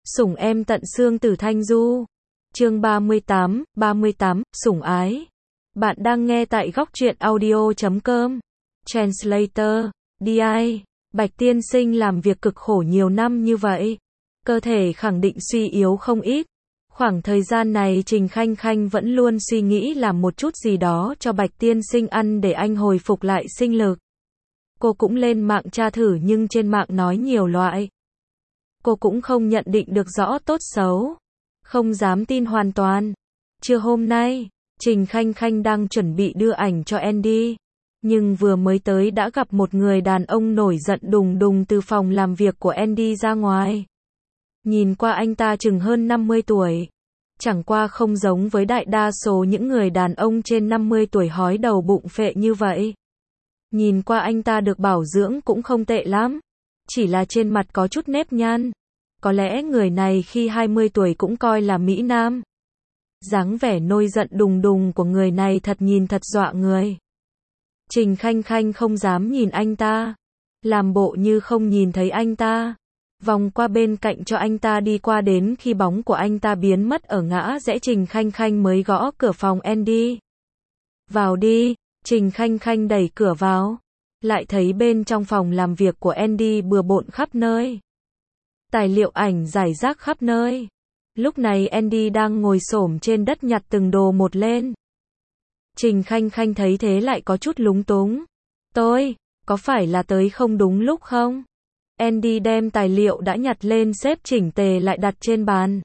Sủng em tận xương Tử Thanh Du. Chương 38, sủng ái. Bạn đang nghe tại góc truyện audio.com. Translator, DI. Bạch tiên sinh làm việc cực khổ nhiều năm như vậy, cơ thể khẳng định suy yếu không ít. Khoảng thời gian này Trình Khanh Khanh vẫn luôn suy nghĩ làm một chút gì đó cho Bạch tiên sinh ăn để anh hồi phục lại sinh lực. Cô cũng lên mạng tra thử nhưng trên mạng nói nhiều loại. Cô cũng không nhận định được rõ tốt xấu, không dám tin hoàn toàn. Trưa hôm nay, Trình Khanh Khanh đang chuẩn bị đưa ảnh cho Andy, nhưng vừa mới tới đã gặp một người đàn ông nổi giận đùng đùng từ phòng làm việc của Andy ra ngoài. Nhìn qua anh ta chừng hơn 50 tuổi, chẳng qua không giống với đại đa số những người đàn ông trên 50 tuổi hói đầu bụng phệ như vậy. Nhìn qua anh ta được bảo dưỡng cũng không tệ lắm, chỉ là trên mặt có chút nếp nhăn. Có lẽ người này khi 20 tuổi cũng coi là mỹ nam. Dáng vẻ nổi giận đùng đùng của người này nhìn thật dọa người. Trình Khanh Khanh không dám nhìn anh ta, làm bộ như không nhìn thấy anh ta, vòng qua bên cạnh cho anh ta đi qua đến khi bóng của anh ta biến mất ở ngã rẽ Trình Khanh Khanh mới gõ cửa phòng Andy. Vào đi, Trình Khanh Khanh đẩy cửa vào, lại thấy bên trong phòng làm việc của Andy bừa bộn khắp nơi. Tài liệu ảnh rải rác khắp nơi. Lúc này Andy đang ngồi xổm trên đất nhặt từng đồ một lên. Trình Khanh Khanh thấy thế lại có chút lúng túng. Tôi, có phải là tới không đúng lúc không? Andy đem tài liệu đã nhặt lên xếp chỉnh tề lại đặt trên bàn.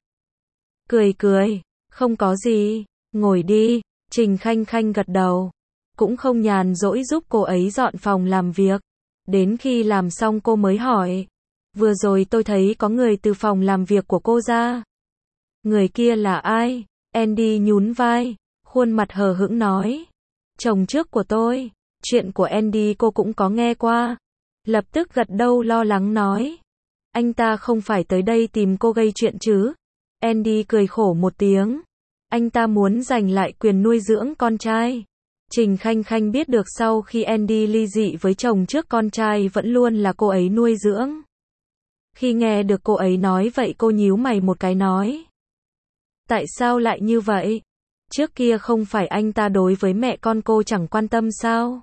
Cười, không có gì, ngồi đi. Trình Khanh Khanh gật đầu, cũng không nhàn rỗi giúp cô ấy dọn phòng làm việc. Đến khi làm xong cô mới hỏi, vừa rồi tôi thấy có người từ phòng làm việc của cô ra. Người kia là ai? Andy nhún vai, khuôn mặt hờ hững nói, chồng trước của tôi. Chuyện của Andy cô cũng có nghe qua. Lập tức gật đầu lo lắng nói, anh ta không phải tới đây tìm cô gây chuyện chứ? Andy cười khổ một tiếng, anh ta muốn giành lại quyền nuôi dưỡng con trai. Trình Khanh Khanh biết được sau khi Andy ly dị với chồng trước, con trai vẫn luôn là cô ấy nuôi dưỡng. Khi nghe được cô ấy nói vậy cô nhíu mày một cái nói, tại sao lại như vậy? Trước kia không phải anh ta đối với mẹ con cô chẳng quan tâm sao?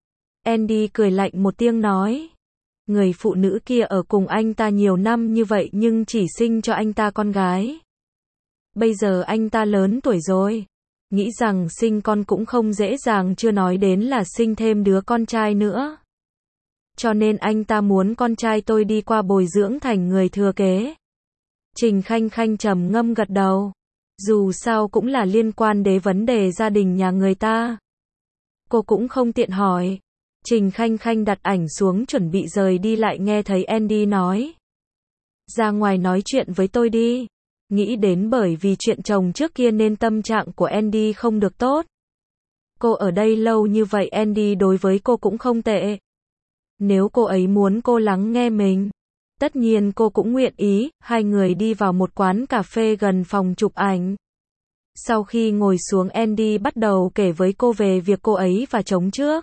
Andy cười lạnh một tiếng nói, người phụ nữ kia ở cùng anh ta nhiều năm như vậy nhưng chỉ sinh cho anh ta con gái. Bây giờ anh ta lớn tuổi rồi, nghĩ rằng sinh con cũng không dễ dàng, chưa nói đến là sinh thêm đứa con trai nữa. Cho nên anh ta muốn con trai tôi đi qua bồi dưỡng thành người thừa kế. Trình Khanh Khanh trầm ngâm gật đầu, dù sao cũng là liên quan đến vấn đề gia đình nhà người ta. Cô cũng không tiện hỏi. Trình Khanh Khanh đặt ảnh xuống chuẩn bị rời đi lại nghe thấy Andy nói, ra ngoài nói chuyện với tôi đi. Nghĩ đến bởi vì chuyện chồng trước kia nên tâm trạng của Andy không được tốt. Cô ở đây lâu như vậy Andy đối với cô cũng không tệ. Nếu cô ấy muốn cô lắng nghe mình, tất nhiên cô cũng nguyện ý. Hai người đi vào một quán cà phê gần phòng chụp ảnh. Sau khi ngồi xuống Andy bắt đầu kể với cô về việc cô ấy và chồng trước.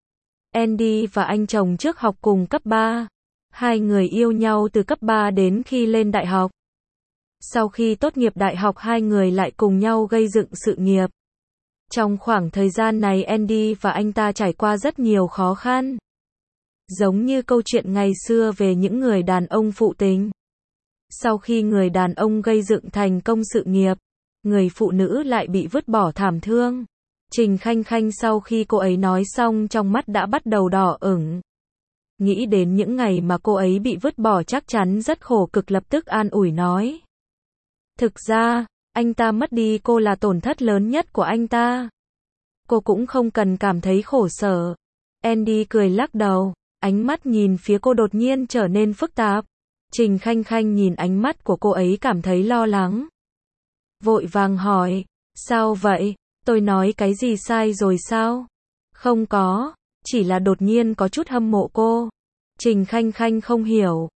Andy và anh chồng trước học cùng cấp 3. Hai người yêu nhau từ cấp 3 đến khi lên đại học. Sau khi tốt nghiệp đại học hai người lại cùng nhau gây dựng sự nghiệp. Trong khoảng thời gian này Andy và anh ta trải qua rất nhiều khó khăn. Giống như câu chuyện ngày xưa về những người đàn ông phụ tình. Sau khi người đàn ông gây dựng thành công sự nghiệp, người phụ nữ lại bị vứt bỏ thảm thương. Trình Khanh Khanh sau khi cô ấy nói xong trong mắt đã bắt đầu đỏ ửng. Nghĩ đến những ngày mà cô ấy bị vứt bỏ chắc chắn rất khổ cực, lập tức an ủi nói, thực ra, anh ta mất đi cô là tổn thất lớn nhất của anh ta. Cô cũng không cần cảm thấy khổ sở. Andy cười lắc đầu, ánh mắt nhìn phía cô đột nhiên trở nên phức tạp. Trình Khanh Khanh nhìn ánh mắt của cô ấy cảm thấy lo lắng. Vội vàng hỏi, sao vậy? Tôi nói cái gì sai rồi sao? Không có, chỉ là đột nhiên có chút hâm mộ cô. Trình Khanh Khanh không hiểu.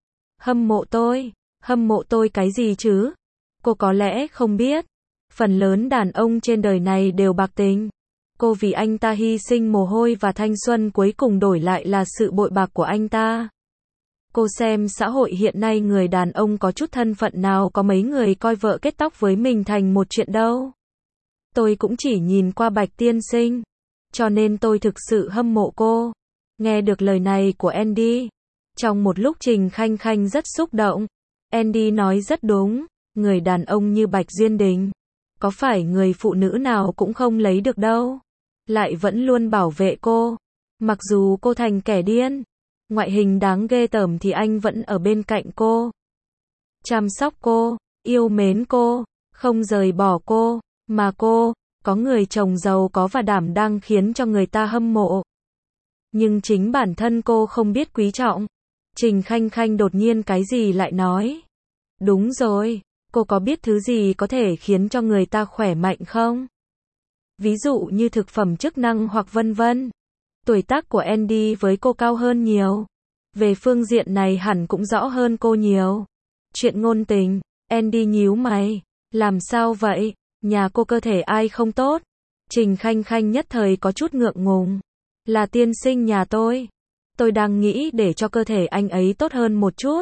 Hâm mộ tôi cái gì chứ? Cô có lẽ không biết, phần lớn đàn ông trên đời này đều bạc tình. Cô vì anh ta hy sinh mồ hôi và thanh xuân cuối cùng đổi lại là sự bội bạc của anh ta. Cô xem xã hội hiện nay người đàn ông có chút thân phận nào có mấy người coi vợ kết tóc với mình thành một chuyện đâu. Tôi cũng chỉ nhìn qua Bạch tiên sinh, cho nên tôi thực sự hâm mộ cô. Nghe được lời này của Andy, trong một lúc Trình Khanh Khanh rất xúc động. Andy nói rất đúng, người đàn ông như Bạch Duyên Đình, có phải người phụ nữ nào cũng không lấy được đâu. Lại vẫn luôn bảo vệ cô, mặc dù cô thành kẻ điên, ngoại hình đáng ghê tởm thì anh vẫn ở bên cạnh cô. Chăm sóc cô, yêu mến cô, không rời bỏ cô, mà cô, có người chồng giàu có và đảm đang khiến cho người ta hâm mộ. Nhưng chính bản thân cô không biết quý trọng. Trình Khanh Khanh đột nhiên cái gì lại nói. Đúng rồi, cô có biết thứ gì có thể khiến cho người ta khỏe mạnh không? Ví dụ như thực phẩm chức năng hoặc vân vân. Tuổi tác của Andy với cô cao hơn nhiều. Về phương diện này hẳn cũng rõ hơn cô nhiều. Chuyện ngôn tình, Andy nhíu mày. Làm sao vậy? Nhà cô cơ thể ai không tốt? Trình Khanh Khanh nhất thời có chút ngượng ngùng. Là tiên sinh nhà tôi. Tôi đang nghĩ để cho cơ thể anh ấy tốt hơn một chút.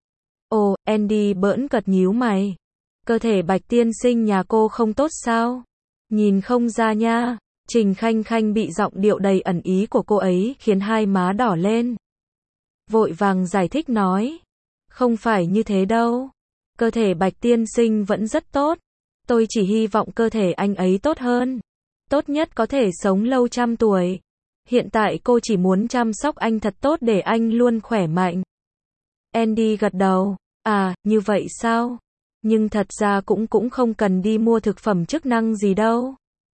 Ồ, Andy bỡn cợt nhíu mày. Cơ thể Bạch tiên sinh nhà cô không tốt sao? Nhìn không ra nha. Trình Khanh Khanh bị giọng điệu đầy ẩn ý của cô ấy khiến hai má đỏ lên. Vội vàng giải thích nói. Không phải như thế đâu. Cơ thể Bạch tiên sinh vẫn rất tốt. Tôi chỉ hy vọng cơ thể anh ấy tốt hơn. Tốt nhất có thể sống lâu trăm tuổi. Hiện tại cô chỉ muốn chăm sóc anh thật tốt để anh luôn khỏe mạnh. Andy gật đầu. À, như vậy sao? Nhưng thật ra cũng không cần đi mua thực phẩm chức năng gì đâu.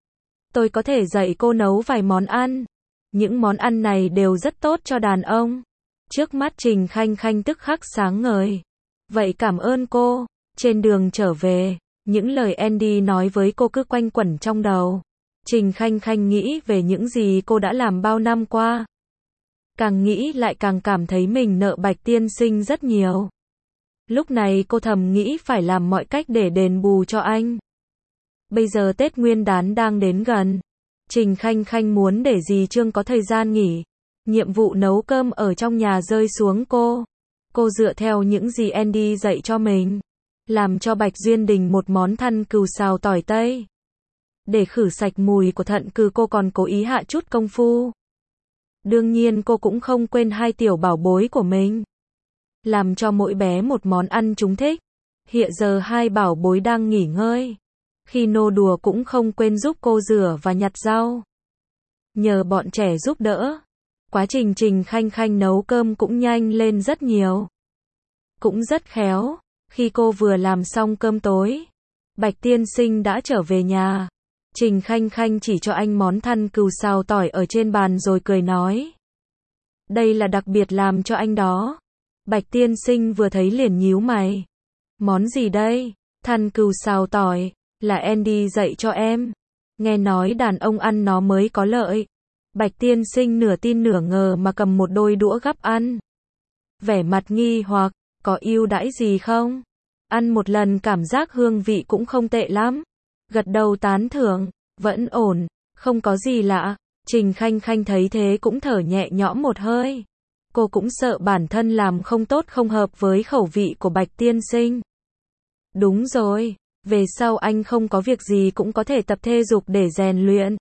Tôi có thể dạy cô nấu vài món ăn. Những món ăn này đều rất tốt cho đàn ông. Trước mắt Trình Khanh Khanh tức khắc sáng ngời. Vậy cảm ơn cô. Trên đường trở về, những lời Andy nói với cô cứ quanh quẩn trong đầu. Trình Khanh Khanh nghĩ về những gì cô đã làm bao năm qua. Càng nghĩ lại càng cảm thấy mình nợ Bạch tiên sinh rất nhiều. Lúc này cô thầm nghĩ phải làm mọi cách để đền bù cho anh. Bây giờ Tết Nguyên đán đang đến gần. Trình Khanh Khanh muốn để dì Trương có thời gian nghỉ. Nhiệm vụ nấu cơm ở trong nhà rơi xuống cô. Cô dựa theo những gì Andy dạy cho mình. Làm cho Bạch Duyên Đình một món thăn cừu xào tỏi tây. Để khử sạch mùi của thận cừu cô còn cố ý hạ chút công phu. Đương nhiên cô cũng không quên hai tiểu bảo bối của mình. Làm cho mỗi bé một món ăn chúng thích. Hiện giờ hai bảo bối đang nghỉ ngơi. Khi nô đùa cũng không quên giúp cô rửa và nhặt rau. Nhờ bọn trẻ giúp đỡ, quá trình Trình Khanh Khanh nấu cơm cũng nhanh lên rất nhiều. Cũng rất khéo, khi cô vừa làm xong cơm tối, Bạch tiên sinh đã trở về nhà. Trình Khanh Khanh chỉ cho anh món thăn cừu xào tỏi ở trên bàn rồi cười nói. Đây là đặc biệt làm cho anh đó. Bạch tiên sinh vừa thấy liền nhíu mày. Món gì đây? Thăn cừu xào tỏi, là Andy dạy cho em. Nghe nói đàn ông ăn nó mới có lợi. Bạch tiên sinh nửa tin nửa ngờ mà cầm một đôi đũa gắp ăn. Vẻ mặt nghi hoặc, có ưu đãi gì không? Ăn một lần cảm giác hương vị cũng không tệ lắm. Gật đầu tán thưởng, vẫn ổn, không có gì lạ. Trình Khanh Khanh thấy thế cũng thở nhẹ nhõm một hơi. Cô cũng sợ bản thân làm không tốt không hợp với khẩu vị của Bạch tiên sinh. Đúng rồi, về sau anh không có việc gì cũng có thể tập thể dục để rèn luyện.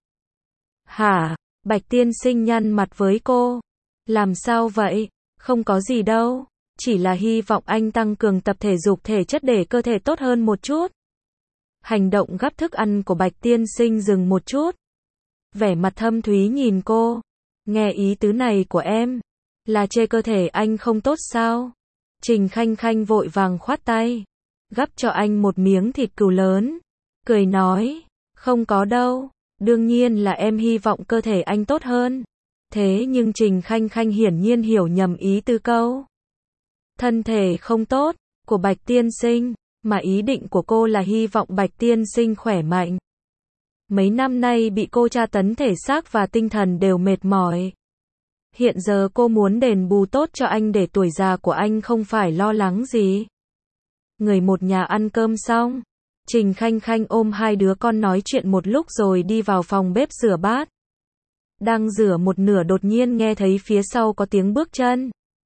Hả? Bạch tiên sinh nhăn mặt với cô. Làm sao vậy? Không có gì đâu. Chỉ là hy vọng anh tăng cường tập thể dục thể chất để cơ thể tốt hơn một chút. Hành động gắp thức ăn của Bạch tiên sinh dừng một chút. Vẻ mặt thâm thúy nhìn cô. Nghe ý tứ này của em, là chê cơ thể anh không tốt sao? Trình Khanh Khanh vội vàng khoát tay. Gắp cho anh một miếng thịt cừu lớn. Cười nói, không có đâu. Đương nhiên là em hy vọng cơ thể anh tốt hơn. Thế nhưng Trình Khanh Khanh hiển nhiên hiểu nhầm ý tứ câu thân thể không tốt của Bạch tiên sinh, mà ý định của cô là hy vọng Bạch tiên sinh khỏe mạnh. Mấy năm nay bị cô tra tấn thể xác và tinh thần đều mệt mỏi. Hiện giờ cô muốn đền bù tốt cho anh để tuổi già của anh không phải lo lắng gì. Người một nhà ăn cơm xong, Trình Khanh Khanh ôm hai đứa con nói chuyện một lúc rồi đi vào phòng bếp rửa bát. Đang rửa một nửa đột nhiên nghe thấy phía sau có tiếng bước chân.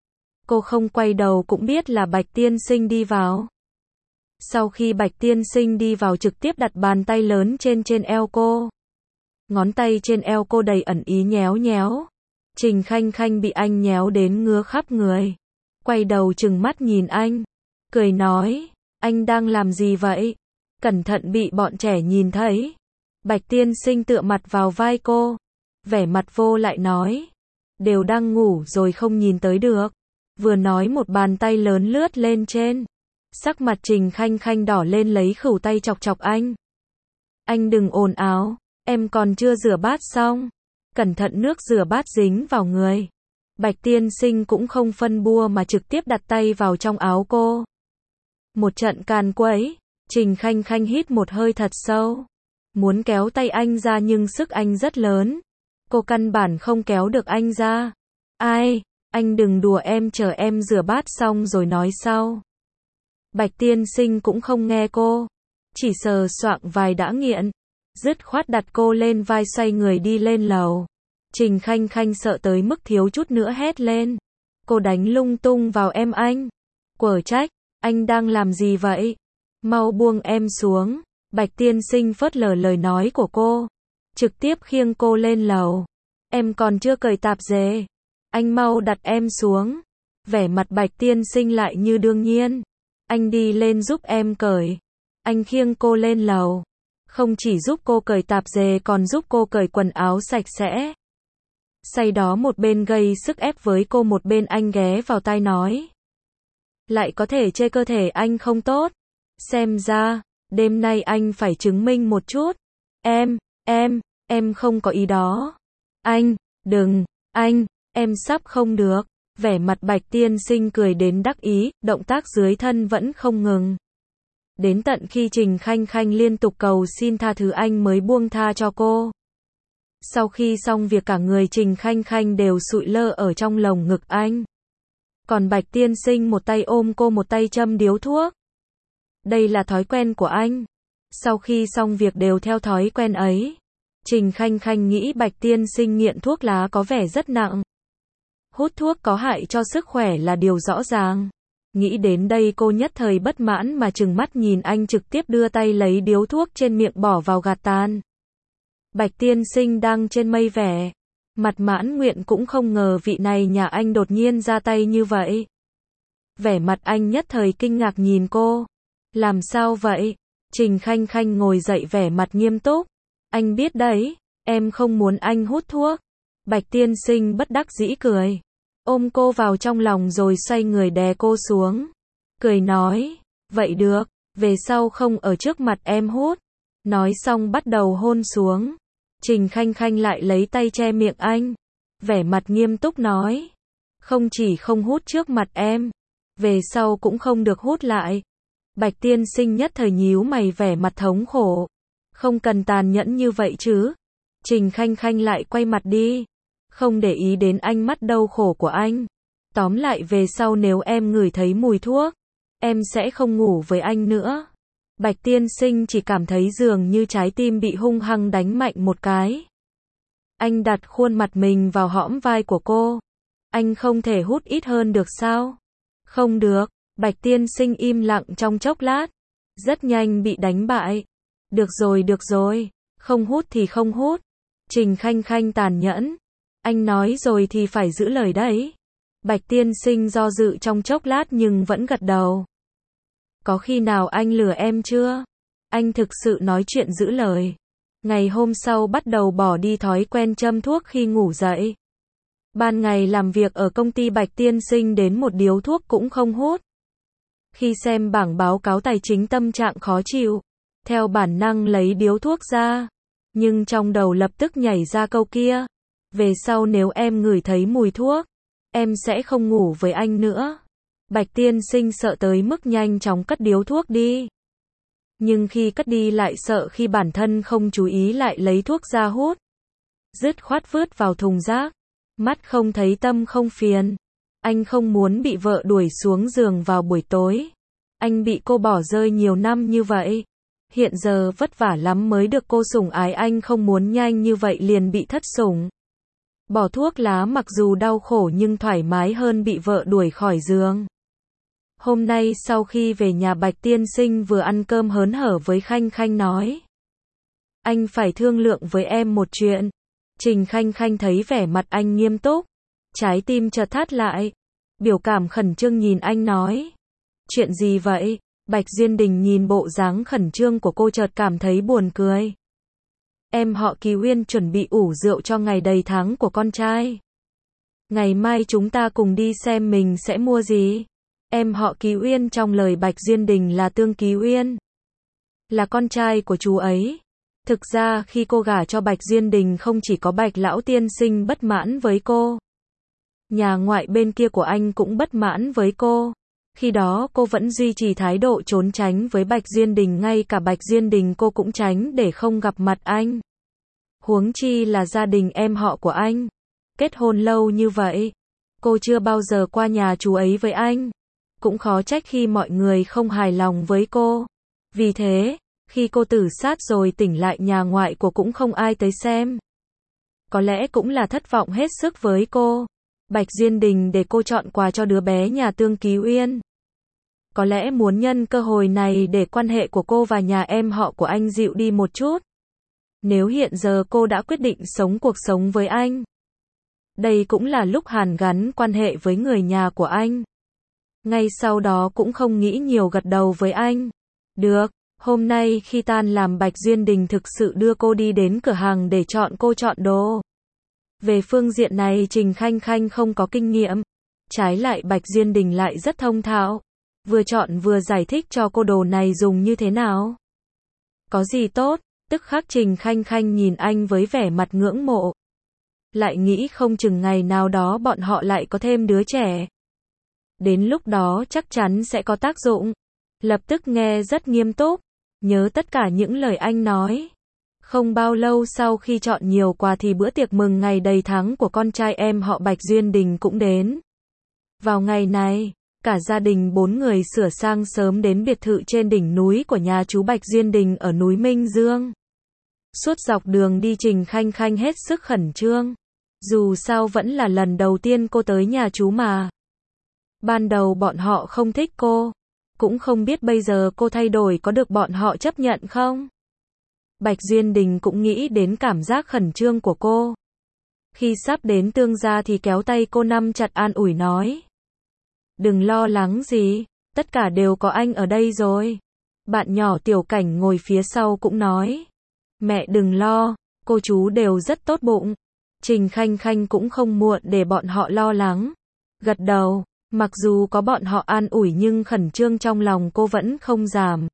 Cô không quay đầu cũng biết là Bạch Tiên Sinh đi vào. Sau khi Bạch Tiên Sinh đi vào trực tiếp đặt bàn tay lớn trên eo cô. Ngón tay trên eo cô đầy ẩn ý nhéo nhéo. Trình Khanh Khanh bị anh nhéo đến ngứa khắp người. Quay đầu trừng mắt nhìn anh. Cười nói, anh đang làm gì vậy? Cẩn thận bị bọn trẻ nhìn thấy. Bạch Tiên Sinh tựa mặt vào vai cô. Vẻ mặt vô lại nói. Đều đang ngủ rồi không nhìn tới được. Vừa nói một bàn tay lớn lướt lên trên. Sắc mặt Trình Khanh Khanh đỏ lên lấy khửu tay chọc chọc anh. Anh đừng ồn ào, em còn chưa rửa bát xong. Cẩn thận nước rửa bát dính vào người. Bạch Tiên Sinh cũng không phân bua mà trực tiếp đặt tay vào trong áo cô. Một trận càn quấy, Trình Khanh Khanh hít một hơi thật sâu. Muốn kéo tay anh ra nhưng sức anh rất lớn. Cô căn bản không kéo được anh ra. Ai, anh đừng đùa em, chờ em rửa bát xong rồi nói sau. Bạch Tiên Sinh cũng không nghe cô. Chỉ sờ soạng vài đã nghiện. Dứt khoát đặt cô lên vai xoay người đi lên lầu. Trình Khanh Khanh sợ tới mức thiếu chút nữa hét lên. Cô đánh lung tung vào em anh. Quở trách, anh đang làm gì vậy? Mau buông em xuống. Bạch Tiên Sinh phớt lờ lời nói của cô. Trực tiếp khiêng cô lên lầu. Em còn chưa cởi tạp dề. Anh mau đặt em xuống. Vẻ mặt Bạch Tiên Sinh lại như đương nhiên. Anh đi lên giúp em cởi. Anh khiêng cô lên lầu. Không chỉ giúp cô cởi tạp dề còn giúp cô cởi quần áo sạch sẽ. Sau đó một bên gây sức ép với cô, một bên anh ghé vào tai nói. Lại có thể chê cơ thể anh không tốt. Xem ra, đêm nay anh phải chứng minh một chút. Em không có ý đó. Anh, đừng, em sắp không được. Vẻ mặt Bạch Tiên Sinh cười đến đắc ý, động tác dưới thân vẫn không ngừng. Đến tận khi Trình Khanh Khanh liên tục cầu xin tha thứ anh mới buông tha cho cô. Sau khi xong việc cả người Trình Khanh Khanh đều sụi lơ ở trong lồng ngực anh. Còn Bạch Tiên Sinh một tay ôm cô một tay châm điếu thuốc. Đây là thói quen của anh. Sau khi xong việc đều theo thói quen ấy. Trình Khanh Khanh nghĩ Bạch Tiên Sinh nghiện thuốc lá có vẻ rất nặng. Hút thuốc có hại cho sức khỏe là điều rõ ràng. Nghĩ đến đây cô nhất thời bất mãn mà trừng mắt nhìn anh trực tiếp đưa tay lấy điếu thuốc trên miệng bỏ vào gạt tàn. Bạch Tiên Sinh đang trên mây vẻ. Mặt mãn nguyện cũng không ngờ vị này nhà anh đột nhiên ra tay như vậy. Vẻ mặt anh nhất thời kinh ngạc nhìn cô. Làm sao vậy? Trình Khanh Khanh ngồi dậy vẻ mặt nghiêm túc. Anh biết đấy, em không muốn anh hút thuốc. Bạch Tiên Sinh bất đắc dĩ cười. Ôm cô vào trong lòng rồi xoay người đè cô xuống. Cười nói, vậy được, về sau không ở trước mặt em hút. Nói xong bắt đầu hôn xuống. Trình Khanh Khanh lại lấy tay che miệng anh. Vẻ mặt nghiêm túc nói. Không chỉ không hút trước mặt em, về sau cũng không được hút lại. Bạch Tiên Sinh nhất thời nhíu mày vẻ mặt thống khổ. Không cần tàn nhẫn như vậy chứ. Trình Khanh Khanh lại quay mặt đi. Không để ý đến ánh mắt đau khổ của anh. Tóm lại về sau nếu em ngửi thấy mùi thuốc, em sẽ không ngủ với anh nữa. Bạch Tiên Sinh chỉ cảm thấy dường như trái tim bị hung hăng đánh mạnh một cái. Anh đặt khuôn mặt mình vào hõm vai của cô. Anh không thể hút ít hơn được sao? Không được. Bạch Tiên Sinh im lặng trong chốc lát. Rất nhanh bị đánh bại. Được rồi. Không hút thì không hút. Trình Khanh Khanh tàn nhẫn. Anh nói rồi thì phải giữ lời đấy. Bạch Tiên Sinh do dự trong chốc lát nhưng vẫn gật đầu. Có khi nào anh lừa em chưa? Anh thực sự nói chuyện giữ lời. Ngày hôm sau bắt đầu bỏ đi thói quen châm thuốc khi ngủ dậy. Ban ngày làm việc ở công ty Bạch Tiên Sinh đến một điếu thuốc cũng không hút. Khi xem bảng báo cáo tài chính tâm trạng khó chịu. Theo bản năng lấy điếu thuốc ra. Nhưng trong đầu lập tức nhảy ra câu kia. Về sau nếu em ngửi thấy mùi thuốc, em sẽ không ngủ với anh nữa. Bạch Tiên Sinh sợ tới mức nhanh chóng cất điếu thuốc đi. Nhưng khi cất đi lại sợ khi bản thân không chú ý lại lấy thuốc ra hút. Dứt khoát vứt vào thùng rác. Mắt không thấy tâm không phiền. Anh không muốn bị vợ đuổi xuống giường vào buổi tối. Anh bị cô bỏ rơi nhiều năm như vậy. Hiện giờ vất vả lắm mới được cô sủng ái, anh không muốn nhanh như vậy liền bị thất sủng. Bỏ thuốc lá mặc dù đau khổ nhưng thoải mái hơn bị vợ đuổi khỏi giường. Hôm nay sau khi về nhà Bạch tiên sinh vừa ăn cơm hớn hở với Khanh Khanh nói. Anh phải thương lượng với em một chuyện. Trình Khanh Khanh thấy vẻ mặt anh nghiêm túc. Trái tim chợt thắt lại. Biểu cảm khẩn trương nhìn anh nói. Chuyện gì vậy? Bạch Duyên Đình nhìn bộ dáng khẩn trương của cô chợt cảm thấy buồn cười. Em họ Kỳ Uyên chuẩn bị ủ rượu cho ngày đầy tháng của con trai. Ngày mai chúng ta cùng đi xem mình sẽ mua gì. Em họ Kỳ Uyên trong lời Bạch Duyên Đình là Tương Kỳ Uyên. Là con trai của chú ấy. Thực ra khi cô gả cho Bạch Duyên Đình không chỉ có Bạch lão tiên sinh bất mãn với cô. Nhà ngoại bên kia của anh cũng bất mãn với cô. Khi đó cô vẫn duy trì thái độ trốn tránh với Bạch Duyên Đình, ngay cả Bạch Duyên Đình cô cũng tránh để không gặp mặt anh. Huống chi là gia đình em họ của anh. Kết hôn lâu như vậy, cô chưa bao giờ qua nhà chú ấy với anh. Cũng khó trách khi mọi người không hài lòng với cô. Vì thế, khi cô tử sát rồi tỉnh lại nhà ngoại của cũng không ai tới xem. Có lẽ cũng là thất vọng hết sức với cô. Bạch Duyên Đình để cô chọn quà cho đứa bé nhà Tương Kỳ Uyên. Có lẽ muốn nhân cơ hội này để quan hệ của cô và nhà em họ của anh dịu đi một chút. Nếu hiện giờ cô đã quyết định sống cuộc sống với anh, đây cũng là lúc hàn gắn quan hệ với người nhà của anh. Ngay sau đó cũng không nghĩ nhiều gật đầu với anh. Được, hôm nay khi tan làm Bạch Duyên Đình thực sự đưa cô đi đến cửa hàng để cô chọn đồ. Về phương diện này Trình Khanh Khanh không có kinh nghiệm. Trái lại Bạch Duyên Đình lại rất thông thạo. Vừa chọn vừa giải thích cho cô đồ này dùng như thế nào. Có gì tốt, tức khắc Trình Khanh Khanh nhìn anh với vẻ mặt ngưỡng mộ. Lại nghĩ không chừng ngày nào đó bọn họ lại có thêm đứa trẻ. Đến lúc đó chắc chắn sẽ có tác dụng. Lập tức nghe rất nghiêm túc, nhớ tất cả những lời anh nói. Không bao lâu sau khi chọn nhiều quà thì bữa tiệc mừng ngày đầy tháng của con trai em họ Bạch Duyên Đình cũng đến. Vào ngày này, cả gia đình 4 người sửa sang sớm đến biệt thự trên đỉnh núi của nhà chú Bạch Duyên Đình ở núi Minh Dương. Suốt dọc đường đi Trình Khanh Khanh hết sức khẩn trương. Dù sao vẫn là lần đầu tiên cô tới nhà chú mà. Ban đầu bọn họ không thích cô. Cũng không biết bây giờ cô thay đổi có được bọn họ chấp nhận không? Bạch Duyên Đình cũng nghĩ đến cảm giác khẩn trương của cô. Khi sắp đến Tương gia thì kéo tay cô nắm chặt an ủi nói. Đừng lo lắng gì, tất cả đều có anh ở đây rồi. Bạn nhỏ Tiểu Cảnh ngồi phía sau cũng nói. Mẹ đừng lo, cô chú đều rất tốt bụng. Trình Khanh Khanh cũng không muộn để bọn họ lo lắng. Gật đầu, mặc dù có bọn họ an ủi nhưng khẩn trương trong lòng cô vẫn không giảm.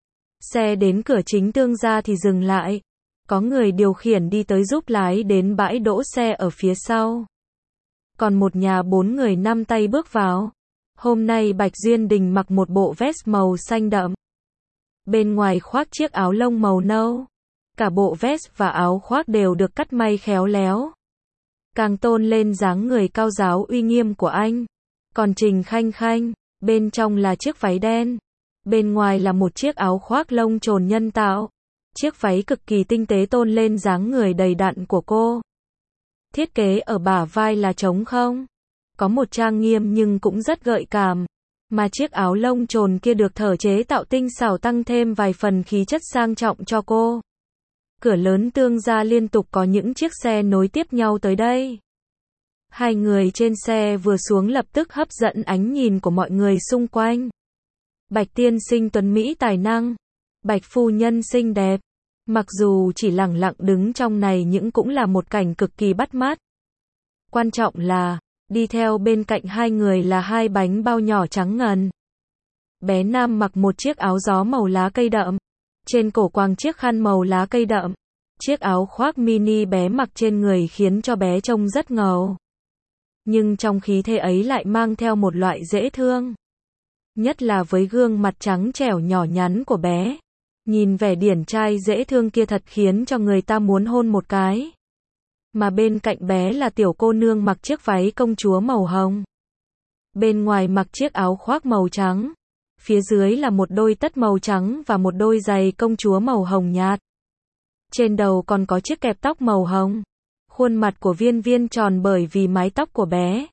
Xe đến cửa chính Tương gia thì dừng lại. Có người điều khiển đi tới giúp lái đến bãi đỗ xe ở phía sau. Còn một nhà 4 người 5 tay bước vào. Hôm nay Bạch Duyên Đình mặc một bộ vest màu xanh đậm. Bên ngoài khoác chiếc áo lông màu nâu. Cả bộ vest và áo khoác đều được cắt may khéo léo. Càng tôn lên dáng người cao ráo uy nghiêm của anh. Còn Trình Khanh Khanh, bên trong là chiếc váy đen. Bên ngoài là một chiếc áo khoác lông trồn nhân tạo. Chiếc váy cực kỳ tinh tế tôn lên dáng người đầy đặn của cô. Thiết kế ở bả vai là trống không. Có một trang nghiêm nhưng cũng rất gợi cảm. Mà chiếc áo lông trồn kia được chế tạo tinh xảo tăng thêm vài phần khí chất sang trọng cho cô. Cửa lớn Tương gia liên tục có những chiếc xe nối tiếp nhau tới đây. Hai người trên xe vừa xuống lập tức hấp dẫn ánh nhìn của mọi người xung quanh. Bạch tiên sinh tuấn mỹ tài năng. Bạch phu nhân xinh đẹp. Mặc dù chỉ lẳng lặng đứng trong này nhưng cũng là một cảnh cực kỳ bắt mắt. Quan trọng là, đi theo bên cạnh hai người là 2 bánh bao nhỏ trắng ngần. Bé Nam mặc một chiếc áo gió màu lá cây đậm. Trên cổ quàng chiếc khăn màu lá cây đậm. Chiếc áo khoác mini bé mặc trên người khiến cho bé trông rất ngầu. Nhưng trong khí thế ấy lại mang theo một loại dễ thương. Nhất là với gương mặt trắng trẻo nhỏ nhắn của bé. Nhìn vẻ điển trai dễ thương kia thật khiến cho người ta muốn hôn một cái. Mà bên cạnh bé là tiểu cô nương mặc chiếc váy công chúa màu hồng. Bên ngoài mặc chiếc áo khoác màu trắng. Phía dưới là một đôi tất màu trắng và một đôi giày công chúa màu hồng nhạt. Trên đầu còn có chiếc kẹp tóc màu hồng. Khuôn mặt của Viên Viên tròn bởi vì mái tóc của bé.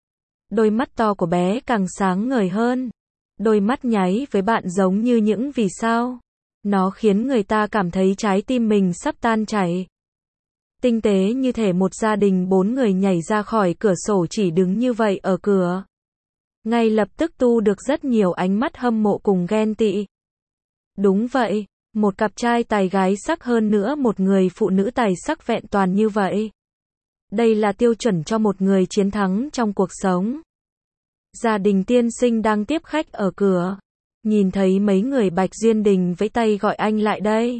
Đôi mắt to của bé càng sáng ngời hơn. Đôi mắt nháy với bạn giống như những vì sao. Nó khiến người ta cảm thấy trái tim mình sắp tan chảy. Tinh tế như thể một gia đình 4 người nhảy ra khỏi cửa sổ chỉ đứng như vậy ở cửa. Ngay lập tức tu được rất nhiều ánh mắt hâm mộ cùng ghen tị. Đúng vậy, một cặp trai tài gái sắc hơn nữa một người phụ nữ tài sắc vẹn toàn như vậy. Đây là tiêu chuẩn cho một người chiến thắng trong cuộc sống. Gia đình tiên sinh đang tiếp khách ở cửa. Nhìn thấy mấy người Bạch Duyên Đình vẫy tay gọi anh lại đây.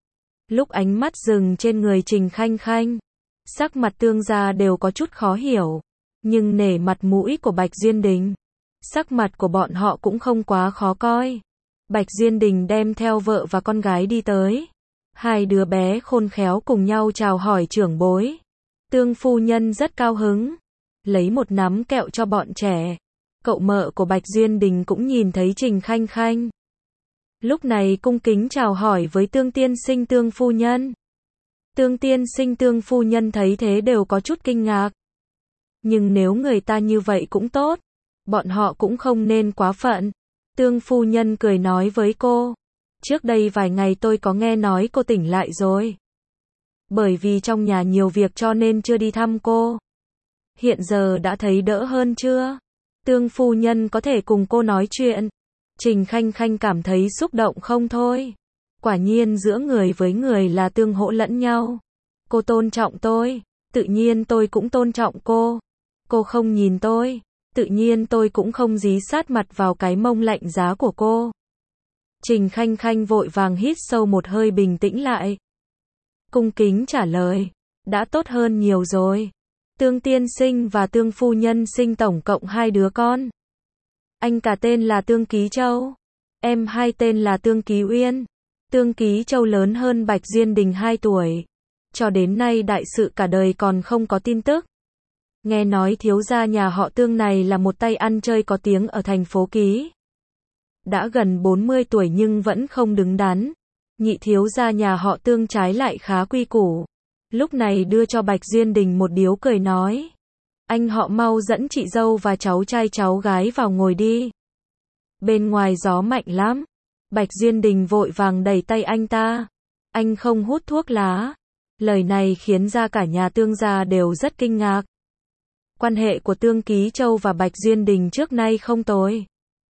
Lúc ánh mắt dừng trên người Trình Khanh Khanh, sắc mặt Tương gia đều có chút khó hiểu. Nhưng nể mặt mũi của Bạch Duyên Đình, sắc mặt của bọn họ cũng không quá khó coi. Bạch Duyên Đình đem theo vợ và con gái đi tới. Hai đứa bé khôn khéo cùng nhau chào hỏi trưởng bối. Tương phu nhân rất cao hứng, lấy một nắm kẹo cho bọn trẻ. Cậu mợ của Bạch Duyên Đình cũng nhìn thấy Trình Khanh Khanh. Lúc này cung kính chào hỏi với Tương tiên sinh Tương phu nhân. Tương tiên sinh Tương phu nhân thấy thế đều có chút kinh ngạc. Nhưng nếu người ta như vậy cũng tốt, bọn họ cũng không nên quá phận. Tương phu nhân cười nói với cô. Trước đây vài ngày tôi có nghe nói cô tỉnh lại rồi. Bởi vì trong nhà nhiều việc cho nên chưa đi thăm cô. Hiện giờ đã thấy đỡ hơn chưa? Tương phu nhân có thể cùng cô nói chuyện. Trình Khanh Khanh cảm thấy xúc động không thôi. Quả nhiên giữa người với người là tương hỗ lẫn nhau. Cô tôn trọng tôi, tự nhiên tôi cũng tôn trọng cô. Cô không nhìn tôi, tự nhiên tôi cũng không dí sát mặt vào cái mông lạnh giá của cô. Trình Khanh Khanh vội vàng hít sâu một hơi bình tĩnh lại. Cung kính trả lời, đã tốt hơn nhiều rồi. Tương tiên sinh và Tương phu nhân sinh tổng cộng 2 đứa con. Anh cả tên là Tương Ký Châu, em hai tên là Tương Ký Uyên. Tương Ký Châu lớn hơn Bạch Duyên Đình 2 tuổi. Cho đến nay đại sự cả đời còn không có tin tức. Nghe nói thiếu gia nhà họ Tương này là một tay ăn chơi có tiếng ở thành phố Ký. Đã gần 40 tuổi nhưng vẫn không đứng đắn. Nhị thiếu gia nhà họ Tương trái lại khá quy củ. Lúc này đưa cho Bạch Duyên Đình một điếu cười nói. Anh họ mau dẫn chị dâu và cháu trai cháu gái vào ngồi đi. Bên ngoài gió mạnh lắm. Bạch Duyên Đình vội vàng đẩy tay anh ta. Anh không hút thuốc lá. Lời này khiến ra cả nhà Tương gia đều rất kinh ngạc. Quan hệ của Tương Ký Châu và Bạch Duyên Đình trước nay không tồi.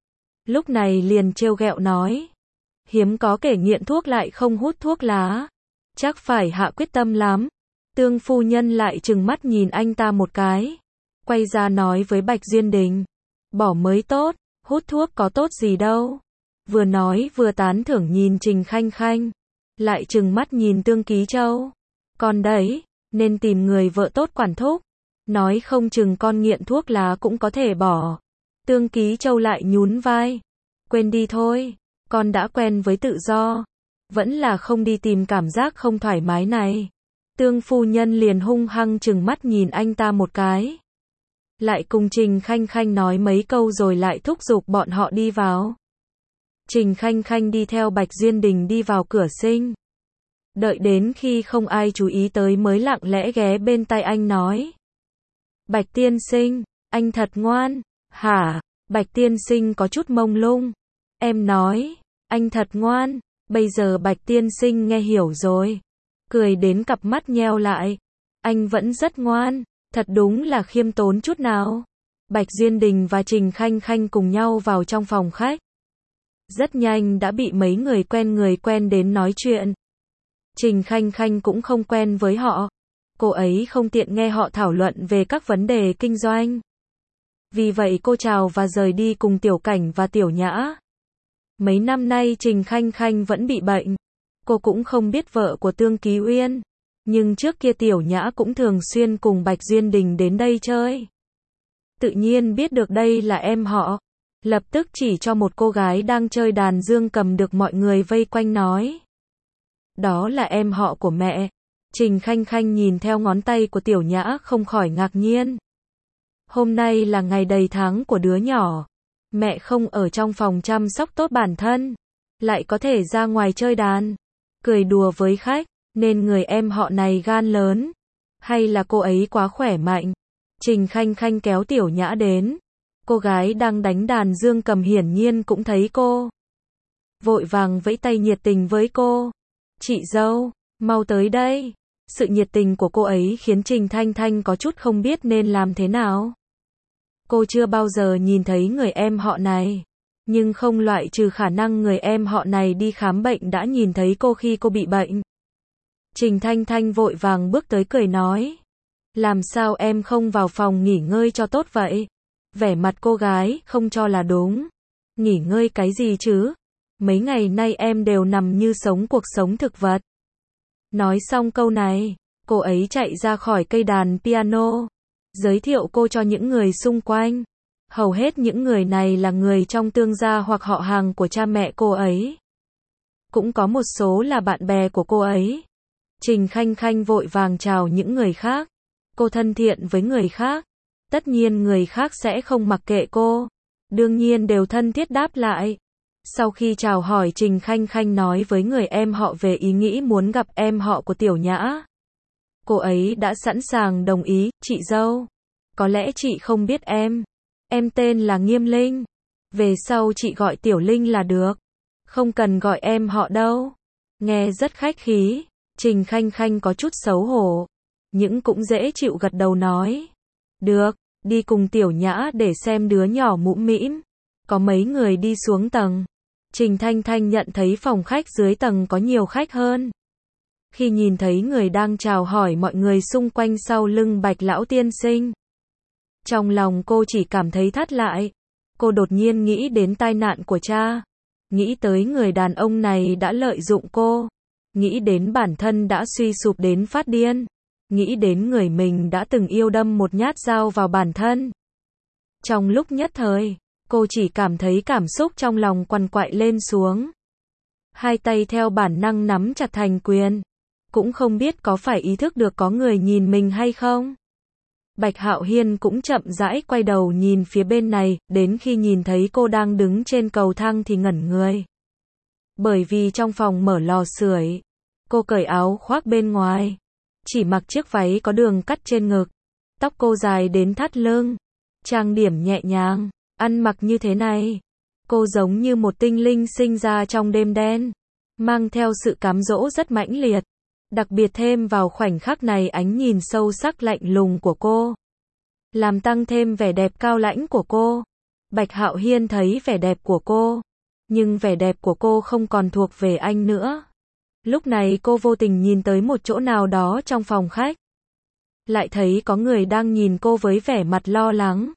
Lúc này liền trêu ghẹo nói. Hiếm có kẻ nghiện thuốc lại không hút thuốc lá. Chắc phải hạ quyết tâm lắm. Tương phu nhân lại trừng mắt nhìn anh ta một cái. Quay ra nói với Bạch Duyên Đình. Bỏ mới tốt, hút thuốc có tốt gì đâu. Vừa nói vừa tán thưởng nhìn Trình Khanh Khanh. Lại trừng mắt nhìn Tương Ký Châu. Con đấy, nên tìm người vợ tốt quản thúc. Nói không chừng con nghiện thuốc lá cũng có thể bỏ. Tương Ký Châu lại nhún vai. Quên đi thôi, con đã quen với tự do. Vẫn là không đi tìm cảm giác không thoải mái này. Tương phu nhân liền hung hăng trừng mắt nhìn anh ta một cái. Lại cùng Trình Khanh Khanh nói mấy câu rồi lại thúc giục bọn họ đi vào. Trình Khanh Khanh đi theo Bạch Duyên Đình đi vào cửa sinh. Đợi đến khi không ai chú ý tới mới lặng lẽ ghé bên tai anh nói. Bạch tiên sinh, anh thật ngoan. Hả? Bạch tiên sinh có chút mông lung. Em nói, anh thật ngoan. Bây giờ Bạch tiên sinh nghe hiểu rồi. Cười đến cặp mắt nheo lại. Anh vẫn rất ngoan. Thật đúng là khiêm tốn chút nào. Bạch Duyên Đình và Trình Khanh Khanh cùng nhau vào trong phòng khách. Rất nhanh đã bị mấy người quen đến nói chuyện. Trình Khanh Khanh cũng không quen với họ. Cô ấy không tiện nghe họ thảo luận về các vấn đề kinh doanh. Vì vậy cô chào và rời đi cùng Tiểu Cảnh và Tiểu Nhã. Mấy năm nay Trình Khanh Khanh vẫn bị bệnh. Cô cũng không biết vợ của Tương Ký Uyên. Nhưng trước kia Tiểu Nhã cũng thường xuyên cùng Bạch Duyên Đình đến đây chơi. Tự nhiên biết được đây là em họ. Lập tức chỉ cho một cô gái đang chơi đàn dương cầm được mọi người vây quanh nói. Đó là em họ của mẹ. Trình Khanh Khanh nhìn theo ngón tay của Tiểu Nhã không khỏi ngạc nhiên. Hôm nay là ngày đầy tháng của đứa nhỏ. Mẹ không ở trong phòng chăm sóc tốt bản thân. Lại có thể ra ngoài chơi đàn. Cười đùa với khách. Nên người em họ này gan lớn. Hay là cô ấy quá khỏe mạnh? Trình Khanh Khanh kéo Tiểu Nhã đến. Cô gái đang đánh đàn dương cầm hiển nhiên cũng thấy cô. Vội vàng vẫy tay nhiệt tình với cô. Chị dâu, mau tới đây. Sự nhiệt tình của cô ấy khiến Trình Thanh Thanh có chút không biết nên làm thế nào. Cô chưa bao giờ nhìn thấy người em họ này. Nhưng không loại trừ khả năng người em họ này đi khám bệnh đã nhìn thấy cô khi cô bị bệnh. Trình Thanh Thanh vội vàng bước tới cười nói. Làm sao em không vào phòng nghỉ ngơi cho tốt vậy? Vẻ mặt cô gái không cho là đúng. Nghỉ ngơi cái gì chứ? Mấy ngày nay em đều nằm như sống cuộc sống thực vật. Nói xong câu này, cô ấy chạy ra khỏi cây đàn piano, giới thiệu cô cho những người xung quanh. Hầu hết những người này là người trong tương gia hoặc họ hàng của cha mẹ cô ấy. Cũng có một số là bạn bè của cô ấy. Trình Khanh Khanh vội vàng chào những người khác. Cô thân thiện với người khác. Tất nhiên người khác sẽ không mặc kệ cô. Đương nhiên đều thân thiết đáp lại. Sau khi chào hỏi Trình Khanh Khanh nói với người em họ về ý nghĩ muốn gặp em họ của Tiểu Nhã. Cô ấy đã sẵn sàng đồng ý, chị dâu. Có lẽ chị không biết em. Em tên là Nghiêm Linh. Về sau chị gọi Tiểu Linh là được. Không cần gọi em họ đâu. Nghe rất khách khí. Trình Khanh Khanh có chút xấu hổ. Nhưng cũng dễ chịu gật đầu nói. Được, đi cùng Tiểu Nhã để xem đứa nhỏ mũm mĩm. Có mấy người đi xuống tầng. Trình Thanh Thanh nhận thấy phòng khách dưới tầng có nhiều khách hơn. Khi nhìn thấy người đang chào hỏi mọi người xung quanh sau lưng Bạch lão tiên sinh. Trong lòng cô chỉ cảm thấy thắt lại. Cô đột nhiên nghĩ đến tai nạn của cha. Nghĩ tới người đàn ông này đã lợi dụng cô. Nghĩ đến bản thân đã suy sụp đến phát điên. Nghĩ đến người mình đã từng yêu đâm một nhát dao vào bản thân. Trong lúc nhất thời, cô chỉ cảm thấy cảm xúc trong lòng quằn quại lên xuống. Hai tay theo bản năng nắm chặt thành quyền. Cũng không biết có phải ý thức được có người nhìn mình hay không. Bạch Hạo Hiên cũng chậm rãi quay đầu nhìn phía bên này, đến khi nhìn thấy cô đang đứng trên cầu thang thì ngẩn người. Bởi vì trong phòng mở lò sưởi, cô cởi áo khoác bên ngoài, chỉ mặc chiếc váy có đường cắt trên ngực, tóc cô dài đến thắt lưng, trang điểm nhẹ nhàng, ăn mặc như thế này, cô giống như một tinh linh sinh ra trong đêm đen, mang theo sự cám dỗ rất mãnh liệt. Đặc biệt thêm vào khoảnh khắc này ánh nhìn sâu sắc lạnh lùng của cô, làm tăng thêm vẻ đẹp cao lãnh của cô. Bạch Hạo Hiên thấy vẻ đẹp của cô, nhưng vẻ đẹp của cô không còn thuộc về anh nữa. Lúc này cô vô tình nhìn tới một chỗ nào đó trong phòng khách. Lại thấy có người đang nhìn cô với vẻ mặt lo lắng.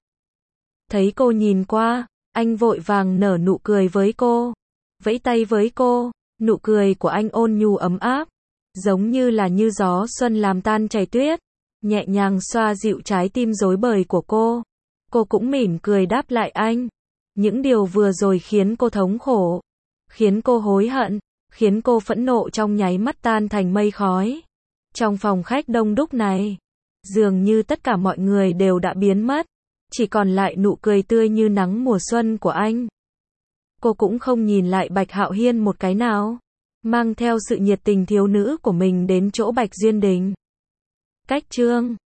Thấy cô nhìn qua, anh vội vàng nở nụ cười với cô, vẫy tay với cô, nụ cười của anh ôn nhu ấm áp. Giống như là như gió xuân làm tan chảy tuyết, nhẹ nhàng xoa dịu trái tim rối bời của cô. Cô cũng mỉm cười đáp lại anh. Những điều vừa rồi khiến cô thống khổ, khiến cô hối hận, khiến cô phẫn nộ trong nháy mắt tan thành mây khói. Trong phòng khách đông đúc này, dường như tất cả mọi người đều đã biến mất, chỉ còn lại nụ cười tươi như nắng mùa xuân của anh. Cô cũng không nhìn lại Bạch Hạo Hiên một cái nào, mang theo sự nhiệt tình thiếu nữ của mình đến chỗ Bạch Duyên Đình. Cách chương